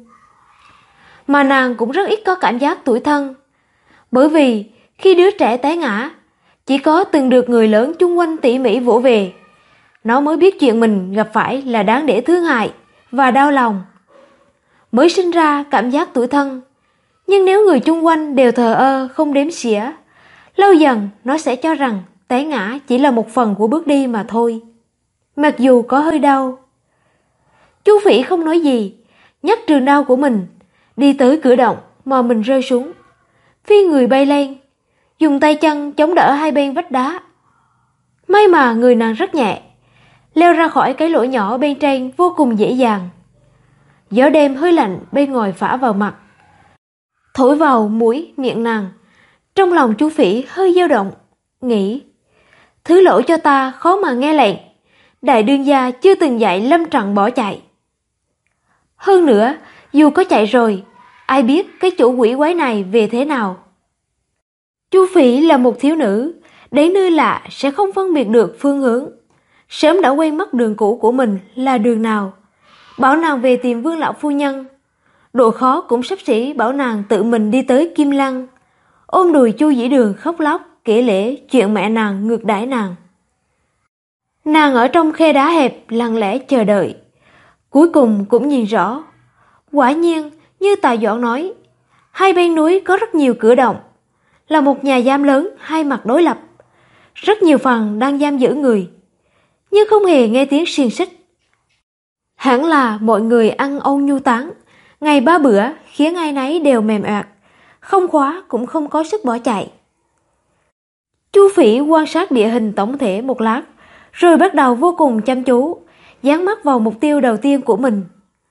Mà nàng cũng rất ít có cảm giác tủi thân, bởi vì khi đứa trẻ té ngã, chỉ có từng được người lớn chung quanh tỉ mỉ vỗ về, nó mới biết chuyện mình gặp phải là đáng để thương hại và đau lòng, mới sinh ra cảm giác tủi thân. Nhưng nếu người chung quanh đều thờ ơ không đếm xỉa, lâu dần nó sẽ cho rằng té ngã chỉ là một phần của bước đi mà thôi, mặc dù có hơi đau. Chu Phỉ không nói gì, nhấc trường đao của mình, đi tới cửa động mà mình rơi xuống, phi người bay lên, dùng tay chân chống đỡ hai bên vách đá. May mà người nàng rất nhẹ, leo ra khỏi cái lỗ nhỏ bên trên vô cùng dễ dàng. Gió đêm hơi lạnh bên ngoài phả vào mặt, thổi vào mũi miệng nàng. Trong lòng Chu Phỉ hơi dao động, nghĩ: thứ lỗi cho ta khó mà nghe lệnh, đại đương gia chưa từng dạy lâm trận bỏ chạy. Hơn nữa, dù có chạy rồi, ai biết cái chủ quỷ quái này về thế nào. Chu Phỉ là một thiếu nữ, Đến nơi lạ sẽ không phân biệt được phương hướng. Sớm đã quen mất đường cũ của mình là đường nào. Bảo nàng về tìm Vương lão phu nhân. Độ khó cũng sắp xỉ bảo nàng tự mình đi tới Kim Lăng, ôm đùi Chu Dĩ Đường khóc lóc kể lể chuyện mẹ nàng ngược đãi nàng. Nàng ở trong khe đá hẹp lặng lẽ chờ đợi. Cuối cùng cũng nhìn rõ. Quả nhiên như Tạ Doãn nói, hai bên núi có rất nhiều cửa động, là một nhà giam lớn hai mặt đối lập. Rất nhiều phần đang giam giữ người, nhưng không hề nghe tiếng xiềng xích. Hẳn là mọi người ăn ôn nhu tán, ngày ba bữa khiến ai nấy đều mềm oạt, không khóa cũng không có sức bỏ chạy. Chu Phỉ quan sát địa hình tổng thể một lát, rồi bắt đầu vô cùng chăm chú, dán mắt vào mục tiêu đầu tiên của mình.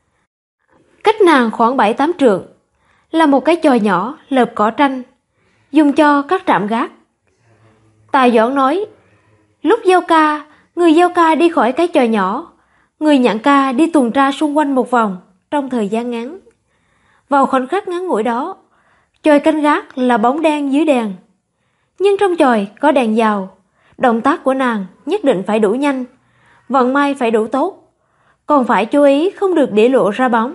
Cách nàng khoảng 7-8 trượng, là một cái chòi nhỏ lợp cỏ tranh, dùng cho các trạm gác. Tạ Doãn nói, lúc giao ca, người giao ca đi khỏi cái chòi nhỏ, người nhận ca đi tuần tra xung quanh một vòng trong thời gian ngắn. Vào khoảnh khắc ngắn ngủi đó, chòi canh gác là bóng đen dưới đèn. Nhưng trong chòi có đèn dầu, động tác của nàng nhất định phải đủ nhanh, vận may phải đủ tốt, còn phải chú ý không được để lộ ra bóng.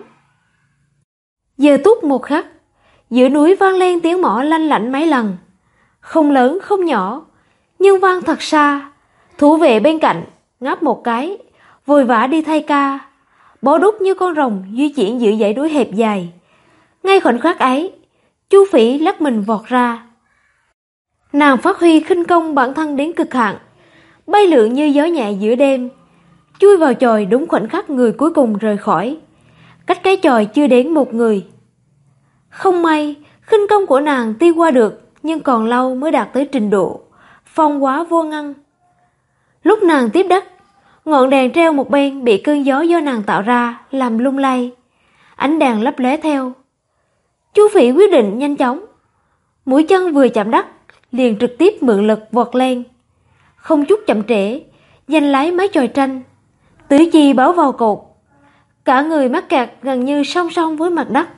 Giờ tút một khắc, giữa núi vang lên tiếng mõ lanh lảnh mấy lần, không lớn không nhỏ, nhưng vang thật xa. Thủ vệ bên cạnh ngáp một cái, vội vã đi thay ca, bó đúc như con rồng di chuyển giữa dãy núi hẹp dài. Ngay khoảnh khắc ấy, Chu Phỉ lắc mình vọt ra. Nàng phát huy khinh công bản thân đến cực hạn, bay lượn như gió nhẹ giữa đêm, chui vào chòi đúng khoảnh khắc người cuối cùng rời khỏi. Cách cái chòi chưa đến một người. Không may, khinh công của nàng tuy qua được, nhưng còn lâu mới đạt tới trình độ phong hóa vô ngân. Lúc nàng tiếp đất, ngọn đèn treo một bên bị cơn gió do nàng tạo ra làm lung lay, ánh đèn lấp lóe theo. Chu Phỉ quyết định nhanh chóng, mũi chân vừa chạm đất liền trực tiếp mượn lực vọt lên, không chút chậm trễ, giành lấy mái chòi tranh, tứ chi bấu vào cột, cả người mắc kẹt gần như song song với mặt đất.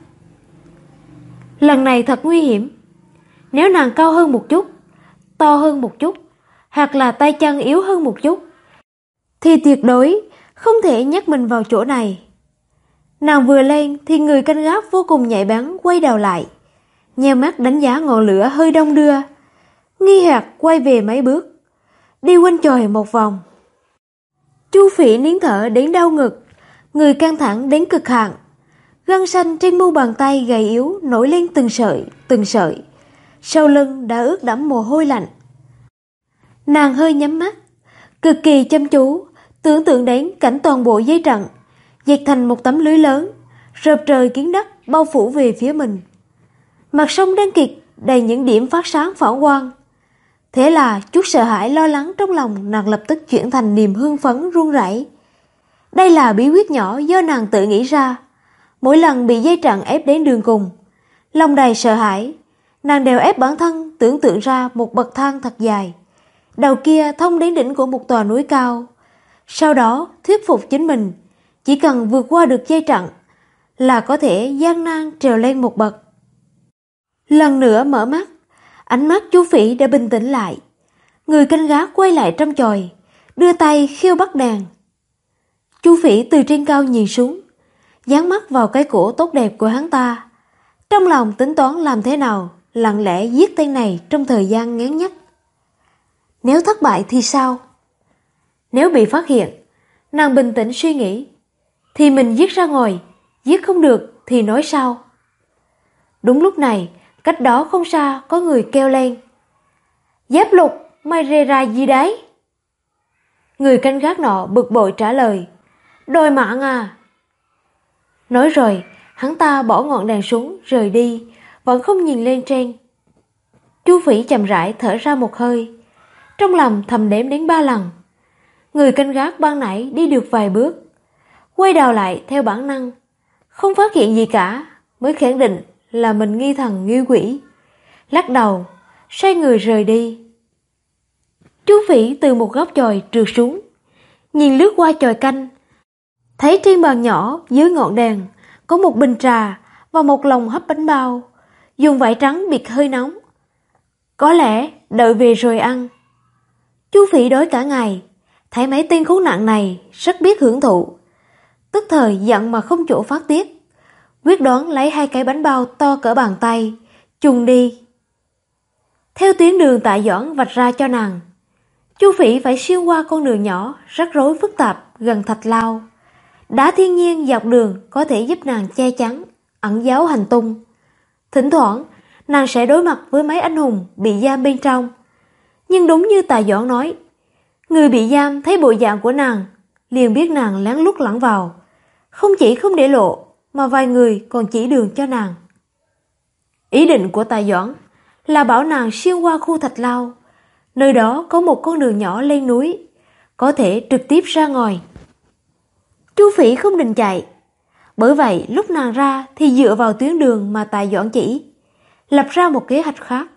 Lần này thật nguy hiểm. Nếu nàng cao hơn một chút, to hơn một chút, hoặc là tay chân yếu hơn một chút, thì tuyệt đối không thể nhắc mình vào chỗ này. Nàng vừa lên thì người canh gác vô cùng nhạy bén quay đầu lại, nheo mắt đánh giá ngọn lửa hơi đông đưa, nghi hoặc quay về mấy bước, đi quanh chòi một vòng. Chu Phỉ nín thở đến đau ngực, người căng thẳng đến cực hạn, gân xanh trên mu bàn tay gầy yếu nổi lên từng sợi, sau lưng đã ướt đẫm mồ hôi lạnh. Nàng hơi nhắm mắt, cực kỳ chăm chú, tưởng tượng đến cảnh toàn bộ dây trận dệt thành một tấm lưới lớn, rợp trời kiến đất bao phủ về phía mình. Mặt sông đen kịt đầy những điểm phát sáng phản quang. Thế là chút sợ hãi lo lắng trong lòng nàng lập tức chuyển thành niềm hưng phấn run rẩy. Đây là bí quyết nhỏ do nàng tự nghĩ ra. Mỗi lần bị dây trận ép đến đường cùng, lòng đầy sợ hãi, nàng đều ép bản thân tưởng tượng ra một bậc thang thật dài, đầu kia thông đến đỉnh của một tòa núi cao. Sau đó thuyết phục chính mình, chỉ cần vượt qua được dây trận là có thể gian nan trèo lên một bậc. Lần nữa mở mắt, ánh mắt Chu Phỉ đã bình tĩnh lại. Người canh gác quay lại trong chòi, đưa tay khiêu bắt đèn. Chu Phỉ từ trên cao nhìn xuống, dán mắt vào cái cổ tốt đẹp của hắn ta, trong lòng tính toán làm thế nào lặng lẽ giết tên này trong thời gian ngắn nhất. Nếu thất bại thì sao? Nếu bị phát hiện, nàng bình tĩnh suy nghĩ, thì mình giết ra ngoài, giết không được thì nói sao? Đúng lúc này, cách đó không xa có người kêu lên, Giáp Lục, mày rề ra gì đấy? Người canh gác nọ bực bội trả lời, đòi mạng à? Nói rồi, hắn ta bỏ ngọn đèn xuống rời đi, vẫn không nhìn lên trên. Chu Phỉ chậm rãi thở ra một hơi, trong lòng thầm đếm đến 3 lần. Người canh gác ban nãy đi được vài bước, quay đầu lại theo bản năng, không phát hiện gì cả, mới khẳng định là mình nghi thần nghi quỷ. Lắc đầu, xoay người rời đi. Chu Phỉ từ một góc chòi trượt xuống, nhìn lướt qua chòi canh, thấy trên bàn nhỏ dưới ngọn đèn có một bình trà và một lồng hấp bánh bao, dùng vải trắng bịt hơi nóng. Có lẽ đợi về rồi ăn. Chu Phỉ đói cả ngày, thấy mấy tên khốn nạn này rất biết hưởng thụ, tức thời giận mà không chỗ phát tiết, quyết đoán lấy 2 cái bánh bao to cỡ bàn tay, chùng đi. Theo tuyến đường Tạ Doãn vạch ra cho nàng, Chu Phỉ phải xuyên qua con đường nhỏ rắc rối phức tạp gần Thạch Lao. Đá thiên nhiên dọc đường có thể giúp nàng che chắn, ẩn giấu hành tung. Thỉnh thoảng, nàng sẽ đối mặt với mấy anh hùng bị giam bên trong. Nhưng đúng như Tạ Doãn nói, người bị giam thấy bộ dạng của nàng, liền biết nàng lén lút lẫn vào. Không chỉ không để lộ, mà vài người còn chỉ đường cho nàng. Ý định của Tạ Doãn là bảo nàng xuyên qua khu Thạch Lao. Nơi đó có một con đường nhỏ lên núi, có thể trực tiếp ra ngoài. Chu Phỉ không định chạy, bởi vậy lúc nàng ra thì dựa vào tuyến đường mà Tạ Doãn chỉ, lập ra một kế hoạch khác.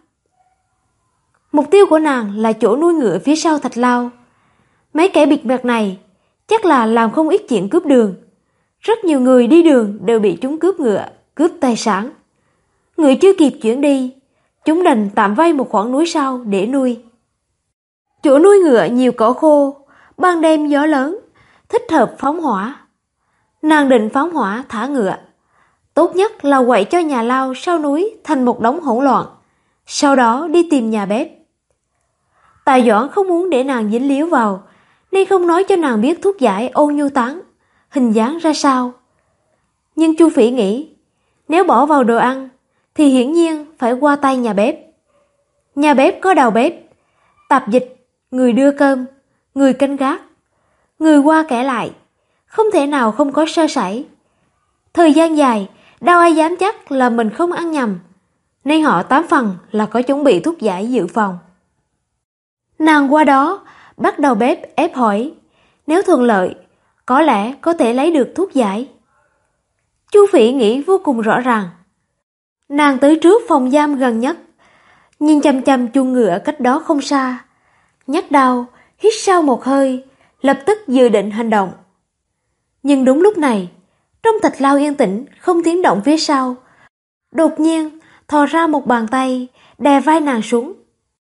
Mục tiêu của nàng là chỗ nuôi ngựa phía sau Thạch Lao. Mấy kẻ bịt mặt này chắc là làm không ít chuyện cướp đường. Rất nhiều người đi đường đều bị chúng cướp ngựa, cướp tài sản. Ngựa chưa kịp chuyển đi, chúng đành tạm vay một khoảng núi sau để nuôi. Chỗ nuôi ngựa nhiều cỏ khô, ban đêm gió lớn, thích hợp phóng hỏa. Nàng định phóng hỏa thả ngựa. Tốt nhất là quậy cho nhà lao sau núi thành một đống hỗn loạn, sau đó đi tìm nhà bếp. Tạ Doãn không muốn để nàng dính líu vào, nên không nói cho nàng biết thuốc giải Ôn Nhu Tán hình dáng ra sao. Nhưng Chu Phỉ nghĩ, nếu bỏ vào đồ ăn thì hiển nhiên phải qua tay nhà bếp. Nhà bếp có đầu bếp, tạp dịch, người đưa cơm, người canh gác, người qua kẻ lại, không thể nào không có sơ sẩy. Thời gian dài, đâu ai dám chắc là mình không ăn nhầm, nên họ 8 phần là có chuẩn bị thuốc giải dự phòng. Nàng qua đó, bắt đầu bếp ép hỏi, nếu thuận lợi, có lẽ có thể lấy được thuốc giải. Chu Phỉ nghĩ vô cùng rõ ràng. Nàng tới trước phòng giam gần nhất, nhìn chăm chăm chuông ngựa cách đó không xa, nhấc đao, hít sâu một hơi, lập tức dự định hành động. Nhưng đúng lúc này, trong Thạch Lao yên tĩnh, không tiếng động phía sau, đột nhiên thò ra một bàn tay đè vai nàng xuống,